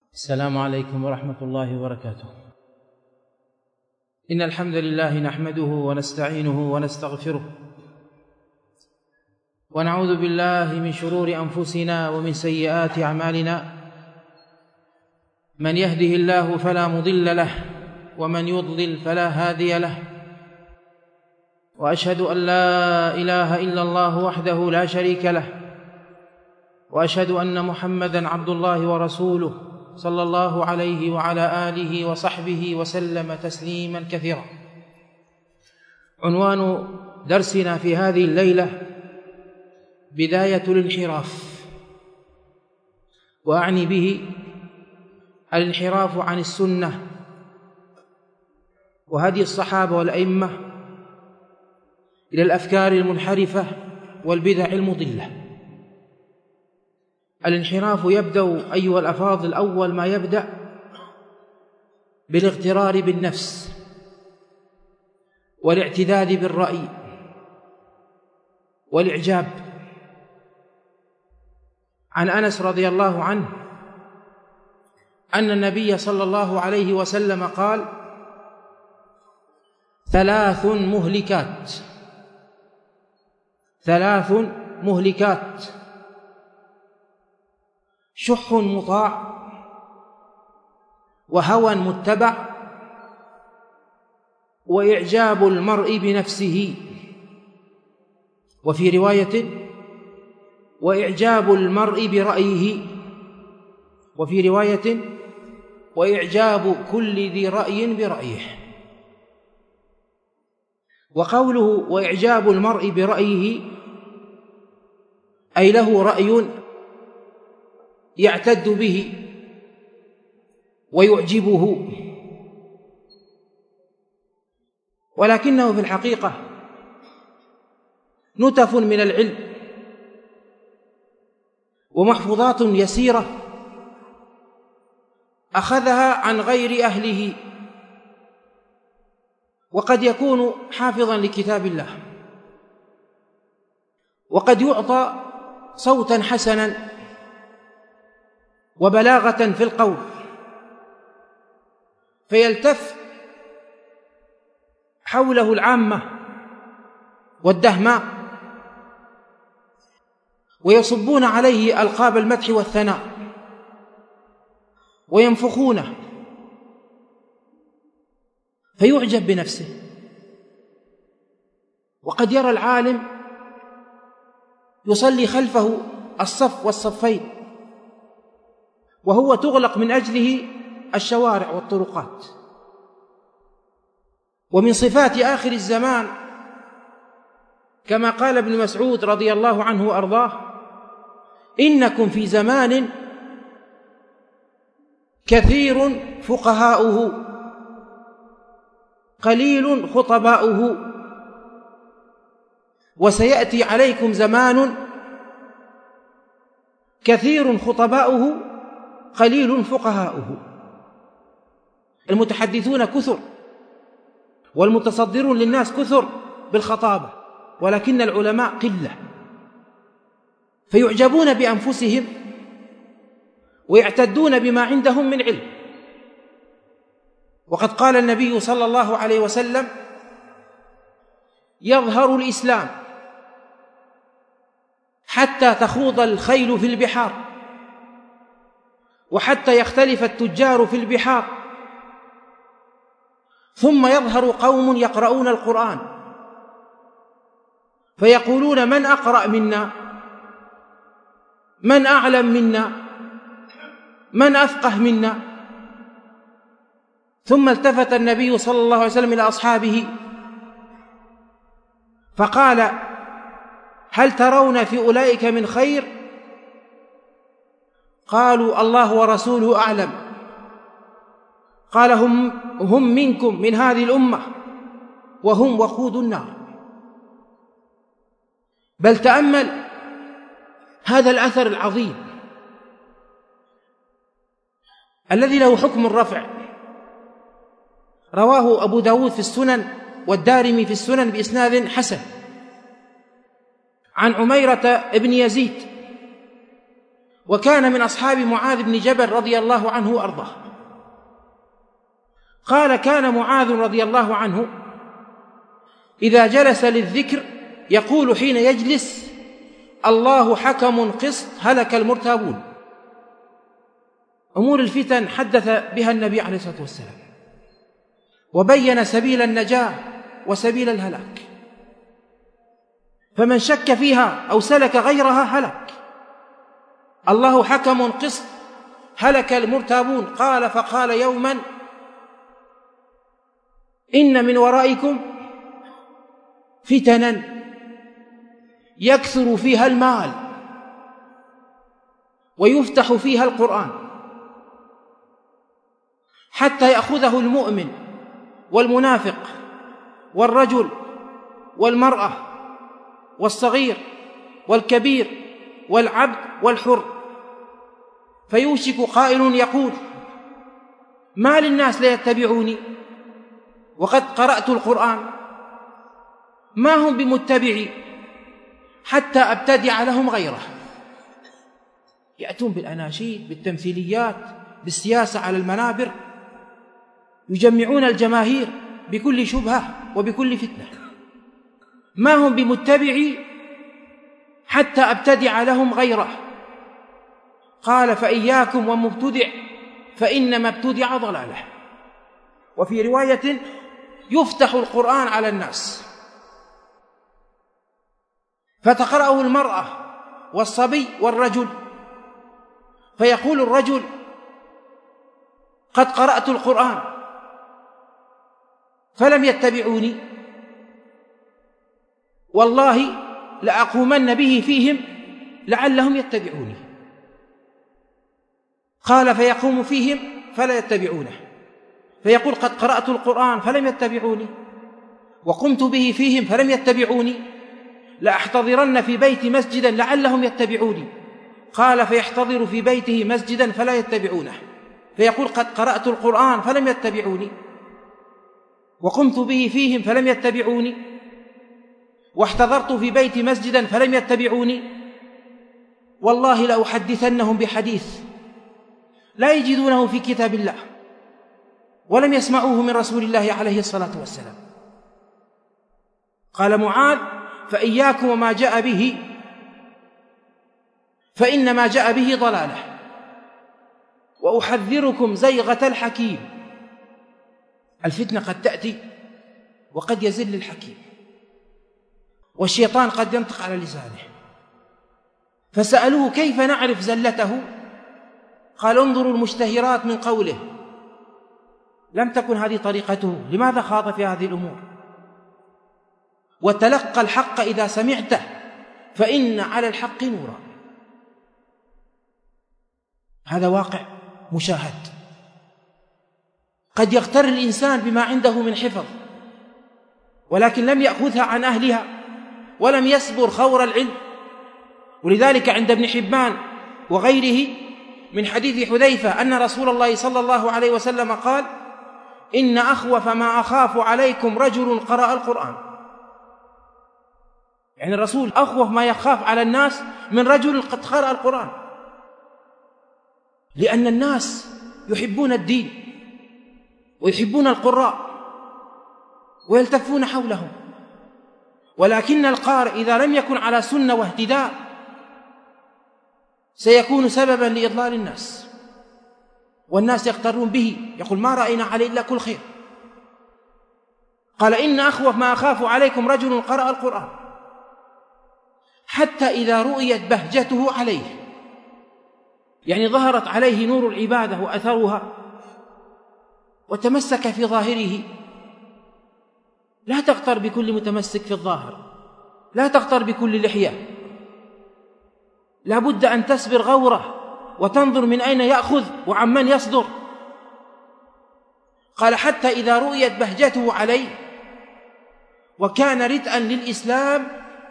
السلام عليكم ورحمة الله وبركاته. إن الحمد لله نحمده ونستعينه ونستغفره، ونعوذ بالله من شرور أنفسنا ومن سيئات أعمالنا. من يهده الله فلا مضل له، ومن يضلل فلا هادي له. وأشهد أن لا إله إلا الله وحده لا شريك له، وأشهد أن محمدًا عبد الله ورسوله صلى الله عليه وعلى آله وصحبه وسلم تسليمًا كثيرا. عنوان درسنا في هذه الليلة بداية الانحراف، وأعني به الانحراف عن السنة وهدي الصحابة والأئمة إلى الأفكار المنحرفة والبدع المضلة. الانحراف يبدأ أيها الأفاضل أول ما يبدأ بالاغترار بالنفس والاعتداد بالرأي والإعجاب. عن أنس رضي الله عنه أن النبي صلى الله عليه وسلم قال: ثلاث مهلكات: شح مطاع، وهوى متبع، وإعجاب المرء بنفسه. وفي رواية: وإعجاب المرء برأيه. وفي رواية: وإعجاب كل ذي رأي برأيه. وقوله وإعجاب المرء برأيه أي له رأي يعتد به ويعجبه، ولكنه في الحقيقة نتف من العلم ومحفوظات يسيرة أخذها عن غير أهله، وقد يكون حافظا لكتاب الله، وقد يعطى صوتا حسنا وبلاغة في القول، فيلتف حوله العامة والدهماء ويصبون عليه ألقاب المدح والثناء وينفخونه، فيعجب بنفسه. وقد يرى العالم يصلي خلفه الصف والصفين وهو تغلق من أجله الشوارع والطرقات. ومن صفات آخر الزمان كما قال ابن مسعود رضي الله عنه وأرضاه: إنكم في زمان كثير فقهاؤه قليل خطباؤه، وسيأتي عليكم زمان كثير خطباؤه قليل فقهاؤه. المتحدثون كثر والمتصدرون للناس كثر بالخطابة، ولكن العلماء قلة، فيعجبون بأنفسهم ويعتدون بما عندهم من علم. وقد قال النبي صلى الله عليه وسلم: يظهر الإسلام حتى تخوض الخيل في البحار، وحتى يختلف التجار في البحار، ثم يظهر قوم يقرؤون القرآن فيقولون: من أقرأ منا؟ من أعلم منا؟ من أفقه منا؟ ثم التفت النبي صلى الله عليه وسلم إلى أصحابه فقال: هل ترون في أولئك من خير؟ قالوا: الله ورسوله أعلم. قال: هم منكم من هذه الأمة وهم وقود النار. بل تأمل هذا الأثر العظيم الذي له حكم الرفع، رواه أبو داود في السنن والدارمي في السنن بإسناد حسن، عن عميرة ابن يزيد وكان من أصحاب معاذ بن جبل رضي الله عنه وأرضاه. قال: كان معاذ رضي الله عنه إذا جلس للذكر يقول حين يجلس: الله حكم قسط هلك المرتابون. أمور الفتن حدث بها النبي عليه الصلاة والسلام، وبين سبيل النجاة وسبيل الهلاك، فمن شك فيها أو سلك غيرها هلك. الله حكم قسط هلك المرتابون. قال: فقال يوما: إن من ورائكم فتنا يكثر فيها المال ويفتح فيها القرآن حتى يأخذه المؤمن والمنافق والرجل والمرأة والصغير والكبير والعبد والحر، فيوشك قائل يقول: ما للناس لا يتبعوني وقد قرأت القرآن؟ ما هم بمتبعي حتى أبتدع لهم غيره. يأتون بالأناشيد، بالتمثيليات، بالسياسة على المنابر، يجمعون الجماهير بكل شبهة وبكل فتنة. ما هم بمتبعي حتى أبتدع لهم غيره. قال: فإياكم ومبتدع فإنما ابتدع ضلاله. وفي رواية: يفتح القرآن على الناس فتقرأه المرأة والصبي والرجل، فيقول الرجل: قد قرأت القرآن فلم يتبعوني، والله لأقومن به فيهم لعلهم يتبعوني. قال: فيقوم فيهم فلا يتبعونه، فيقول: قد قرأت القرآن فلم يتبعوني، وقمت به فيهم فلم يتبعوني، لأحتضرن في بيتي مسجدا لعلهم يتبعوني. قال: فيحتضر في بيته مسجدا فلا يتبعونه، فيقول: قد قرأت القرآن فلم يتبعوني، وقمت به فيهم فلم يتبعوني، واحتضرت في بيتي مسجدا فلم يتبعوني، والله لأحدثنهم بحديث لا يجدونه في كتاب الله ولم يسمعوه من رسول الله عليه الصلاة والسلام. قال معاذ: فإياكم وما جاء به فإن ما جاء به ضلاله، وأحذركم زيغة الحكيم. الفتنة قد تأتي وقد يزل الحكيم، والشيطان قد ينطق على لسانه. فسألوه: كيف نعرف زلته؟ قال: انظروا المشتهرات من قوله. لم تكن هذه طريقته، لماذا خاض في هذه الأمور؟ وتلقى الحق إذا سمعته فإن على الحق نورا. هذا واقع مشاهد. قد يغتر الإنسان بما عنده من حفظ، ولكن لم يأخذها عن أهلها ولم يسبر خور العلم. ولذلك عند ابن حبان وغيره من حديث حذيفة أن رسول الله صلى الله عليه وسلم قال: إن أخوف ما أخاف عليكم رجل قرأ القرآن. يعني الرسول أخوف ما يخاف على الناس من رجل قد قرأ القرآن، لأن الناس يحبون الدين ويحبون القراء ويلتفون حولهم، ولكن القارئ إذا لم يكن على سنة واهتداء سيكون سببا لإضلال الناس، والناس يغترون به، يقول: ما رأينا عليه إلا كل خير. قال: إن أخوف ما أخاف عليكم رجل قرأ القرآن حتى إذا رؤيت بهجته عليه، يعني ظهرت عليه نور العبادة وأثرها وتمسك في ظاهره. لا تغتر بكل متمسك في الظاهر، لا تغتر بكل لحية، لا بد أن تسبر غوره وتنظر من أين يأخذ وعمن يصدر. قال: حتى إذا رؤيت بهجته عليه وكان ردءا للإسلام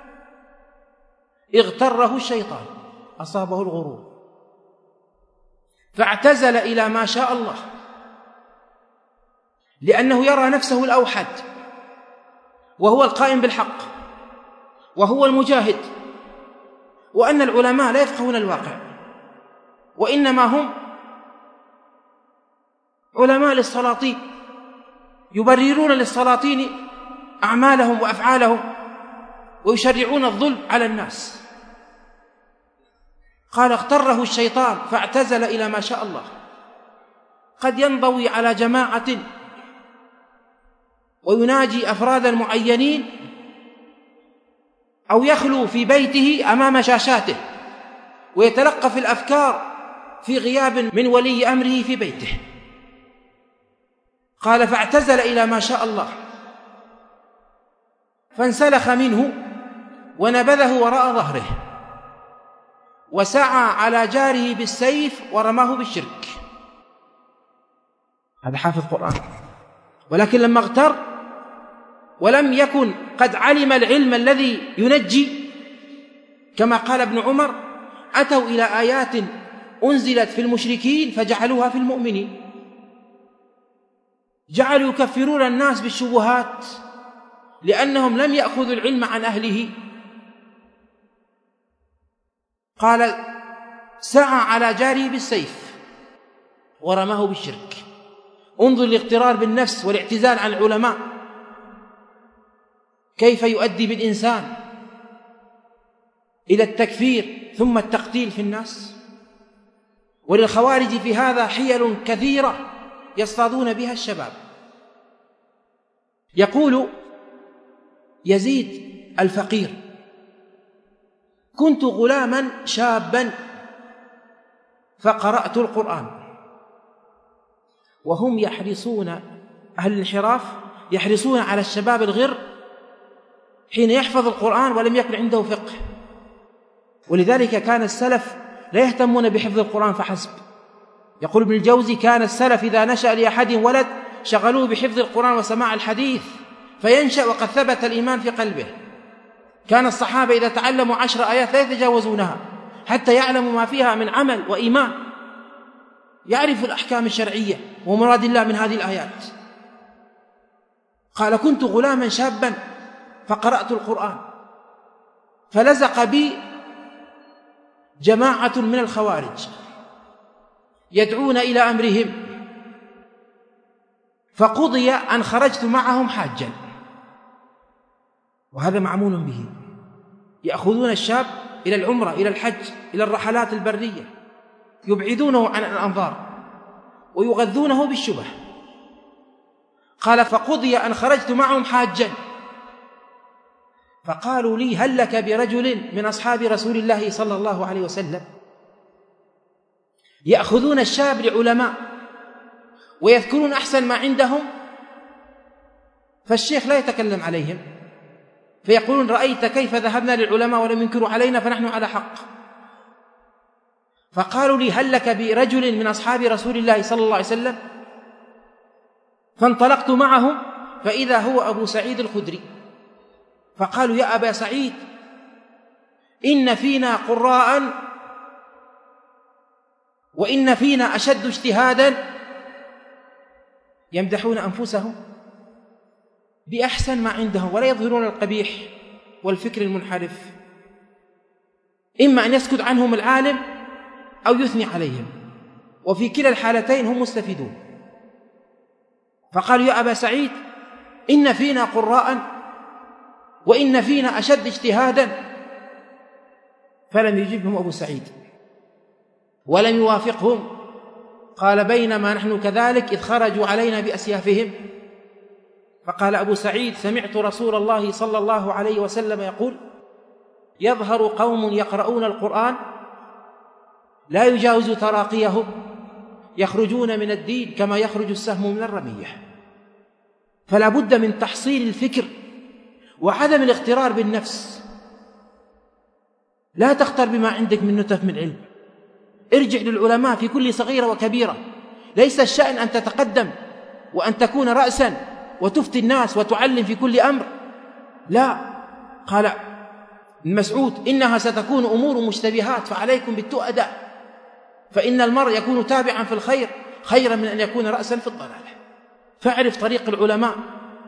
اغتره الشيطان، أصابه الغرور فاعتزل إلى ما شاء الله، لأنه يرى نفسه الأوحد، وهو القائم بالحق، وهو المجاهد، وأن العلماء لا يفقهون الواقع، وإنما هم علماء للسلاطين، يبررون للسلاطين أعمالهم وأفعالهم ويشرعون الظلم على الناس. قال اغتره الشيطان فاعتزل إلى ما شاء الله. قد ينضوي على جماعة ويناجي أفرادا معينين، أو يخلو في بيته أمام شاشاته ويتلقف الأفكار في غياب من ولي أمره في بيته. قال فاعتزل إلى ما شاء الله، فانسلخ منه ونبذه وراء ظهره، وسعى على جاره بالسيف ورماه بالشرك. هذا حافظ قرآن، ولكن لما اغتر ولم يكن قد علم العلم الذي ينجي كما قال ابن عمر: أتوا إلى آيات أنزلت في المشركين فجعلوها في المؤمنين. جعلوا يكفرون الناس بالشبهات لأنهم لم يأخذوا العلم عن أهله. قال سعى على جاره بالسيف ورماه بالشرك. انظر الاغترار بالنفس والاعتزال عن العلماء كيف يؤدي بالإنسان إلى التكفير ثم التقتيل في الناس. وللخوارج في هذا حيل كثيرة يصطادون بها الشباب. يقول يزيد الفقير: كنت غلاما شابا فقرأت القرآن. وهم يحرصون، أهل الانحراف يحرصون على الشباب الغر حين يحفظ القرآن ولم يكن عنده فقه. ولذلك كان السلف لا يهتمون بحفظ القرآن فحسب. يقول ابن الجوزي: كان السلف إذا نشأ لأحد ولد شغلوه بحفظ القرآن وسماع الحديث فينشأ وقد ثبت الإيمان في قلبه. كان الصحابة إذا تعلموا 10 آيات لا يتجاوزونها حتى يعلموا ما فيها من عمل وإيمان، يعرف الأحكام الشرعية ومراد الله من هذه الآيات. قال: كنت غلاما شابا فقرأت القرآن، فلزق بي جماعة من الخوارج يدعون إلى أمرهم، فقضي أن خرجت معهم حاجا. وهذا معمول به، يأخذون الشاب إلى العمرة، إلى الحج، إلى الرحلات البرية، يبعدونه عن الأنظار ويغذونه بالشبه. قال: فقضي أن خرجت معهم حاجا، فقالوا لي: هل لك برجل من أصحاب رسول الله صلى الله عليه وسلم؟ يأخذون الشاب لعلماء ويذكرون أحسن ما عندهم، فالشيخ لا يتكلم عليهم، فيقولون: رأيت كيف ذهبنا للعلماء ولم ينكروا علينا فنحن على حق. فقالوا لي: هل لك برجل من أصحاب رسول الله صلى الله عليه وسلم؟ فانطلقت معهم فإذا هو أبو سعيد الخدري. فقالوا: يا أبا سعيد، إن فينا قراء وإن فينا أشد اجتهادا. يمدحون أنفسهم بأحسن ما عندهم ولا يظهرون القبيح والفكر المنحرف. إما أن يسكت عنهم العالم أو يثني عليهم، وفي كلا الحالتين هم مستفيدون. فقالوا: يا أبا سعيد، إن فينا قراء وإن فينا أشد اجتهادا. فلم يجبهم أبو سعيد ولم يوافقهم. قال: بينما نحن كذلك إذ خرجوا علينا بأسيافهم. فقال أبو سعيد: سمعت رسول الله صلى الله عليه وسلم يقول: يظهر قوم يقرؤون القرآن لا يجاوز تراقيهم، يخرجون من الدين كما يخرج السهم من الرمية. فلا بد من تحصيل الفكر وعدم الاغترار بالنفس. لا تختر بما عندك من نتف من علم، ارجع للعلماء في كل صغيرة وكبيرة. ليس الشأن أن تتقدم وأن تكون رأسا وتفتي الناس وتعلم في كل أمر، لا. قال ابن مسعود: إنها ستكون أمور مشتبهات فعليكم بالتؤدة، فإن المرء يكون تابعا في الخير خيرا من أن يكون رأسا في الضلالة. فاعرف طريق العلماء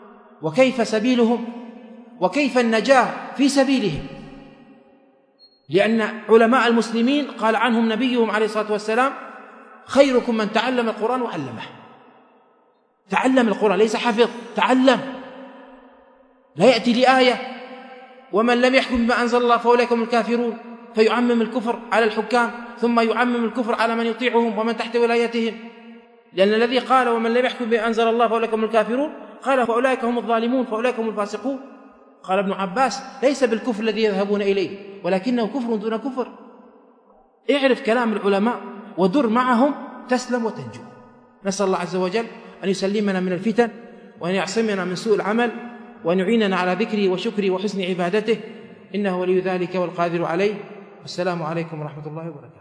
وكيف سبيلهم وكيف النجاة في سبيلهم، لأن علماء المسلمين قال عنهم نبيهم عليه الصلاة والسلام: خيركم من تعلم القرآن وعلمه. تعلم القرآن، ليس حفظ، تعلم. لا يأتي لآية ومن لم يحكم بما أنزل الله فأولئك هم الكافرون، فيعمم الكفر على الحكام، ثم يعمم الكفر على من يطيعهم ومن تحت ولايتهم. لأن الذي قال ومن لم يحكم بما أنزل الله فأولئك هم الكافرون قال فأولئك هم الظالمون، فأولئك هم الفاسقون. قال ابن عباس: ليس بالكفر الذي يذهبون إليه، ولكنه كفر دون كفر. اعرف كلام العلماء ودر معهم تسلم وتنجو. نسأل الله عز وجل أن يسلمنا من الفتن، وأن يعصمنا من سوء العمل، وأن يعيننا على ذكره وشكره وحسن عبادته، إنه ولي ذلك والقادر عليه. والسلام عليكم ورحمة الله وبركاته.